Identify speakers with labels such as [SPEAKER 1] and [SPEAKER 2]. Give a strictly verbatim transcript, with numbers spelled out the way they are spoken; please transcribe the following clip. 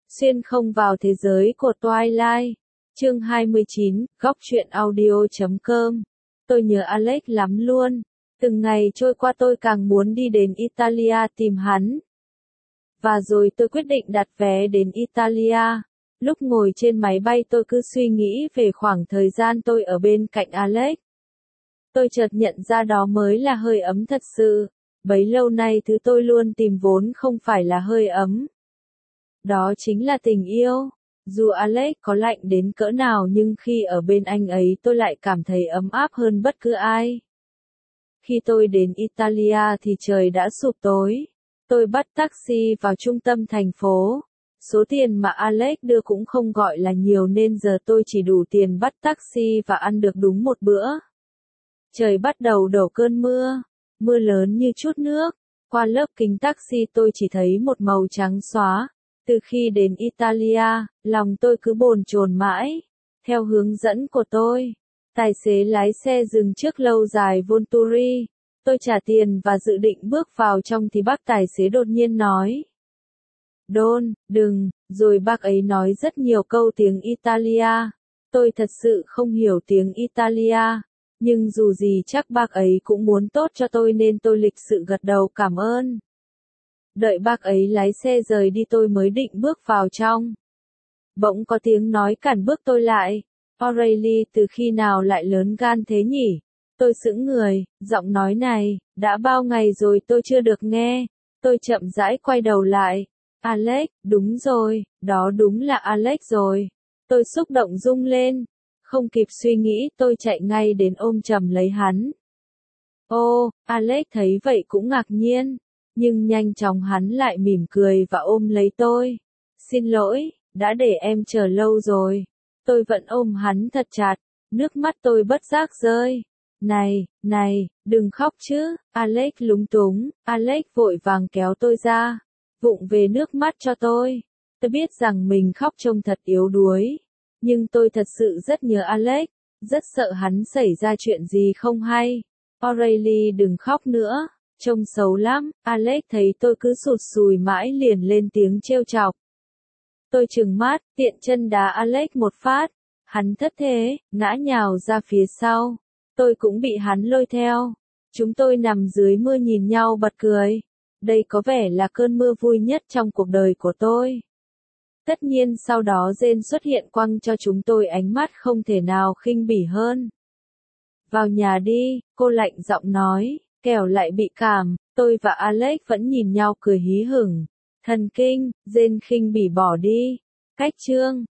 [SPEAKER 1] Xuyên không vào thế giới của Twilight. Chương hai mươi chín, góc truyện audio chấm com. Tôi nhớ Alex lắm luôn. Từng ngày trôi qua tôi càng muốn đi đến Italia tìm hắn. Và rồi tôi quyết định đặt vé đến Italia. Lúc ngồi trên máy bay tôi cứ suy nghĩ về khoảng thời gian tôi ở bên cạnh Alex. Tôi chợt nhận ra đó mới là hơi ấm thật sự. Bấy lâu nay thứ tôi luôn tìm vốn không phải là hơi ấm. Đó chính là tình yêu. Dù Alex có lạnh đến cỡ nào nhưng khi ở bên anh ấy tôi lại cảm thấy ấm áp hơn bất cứ ai. Khi tôi đến Italia thì trời đã sụp tối. Tôi bắt taxi vào trung tâm thành phố. Số tiền mà Alex đưa cũng không gọi là nhiều nên giờ tôi chỉ đủ tiền bắt taxi và ăn được đúng một bữa. Trời bắt đầu đổ cơn mưa. Mưa lớn như chút nước. Qua lớp kính taxi tôi chỉ thấy một màu trắng xóa. Từ khi đến Italia, lòng tôi cứ bồn chồn mãi. Theo hướng dẫn của tôi, tài xế lái xe dừng trước lâu dài Volturi. Tôi trả tiền và dự định bước vào trong thì bác tài xế đột nhiên nói. Don, đừng, rồi bác ấy nói rất nhiều câu tiếng Italia. Tôi thật sự không hiểu tiếng Italia. Nhưng dù gì chắc bác ấy cũng muốn tốt cho tôi nên tôi lịch sự gật đầu cảm ơn. Đợi bác ấy lái xe rời đi tôi mới định bước vào trong. Bỗng có tiếng nói cản bước tôi lại. O'Reilly từ khi nào lại lớn gan thế nhỉ? Tôi sững người, giọng nói này, đã bao ngày rồi tôi chưa được nghe. Tôi chậm rãi quay đầu lại. Alex, đúng rồi, đó đúng là Alex rồi. Tôi xúc động rung lên. Không kịp suy nghĩ tôi chạy ngay đến ôm chầm lấy hắn. Ô, Alex thấy vậy cũng ngạc nhiên. Nhưng nhanh chóng hắn lại mỉm cười và ôm lấy tôi. Xin lỗi, đã để em chờ lâu rồi. Tôi vẫn ôm hắn thật chặt, nước mắt tôi bất giác rơi. Này, này, đừng khóc chứ, Alex lúng túng, Alex vội vàng kéo tôi ra, vụng về nước mắt cho tôi. Tôi biết rằng mình khóc trông thật yếu đuối, nhưng tôi thật sự rất nhớ Alex, rất sợ hắn xảy ra chuyện gì không hay. O'Reilly đừng khóc nữa. Trông xấu lắm, Alex thấy tôi cứ sụt sùi mãi liền lên tiếng trêu chọc. Tôi trừng mắt, tiện chân đá Alex một phát. Hắn thất thế, ngã nhào ra phía sau. Tôi cũng bị hắn lôi theo. Chúng tôi nằm dưới mưa nhìn nhau bật cười. Đây có vẻ là cơn mưa vui nhất trong cuộc đời của tôi. Tất nhiên sau đó Jane xuất hiện quăng cho chúng tôi ánh mắt không thể nào khinh bỉ hơn. Vào nhà đi, cô lạnh giọng nói. Kẻo lại bị cảm, tôi và Alex vẫn nhìn nhau cười hí hửng. Thần kinh, Jane khinh bỉ bỏ đi. Cách chương,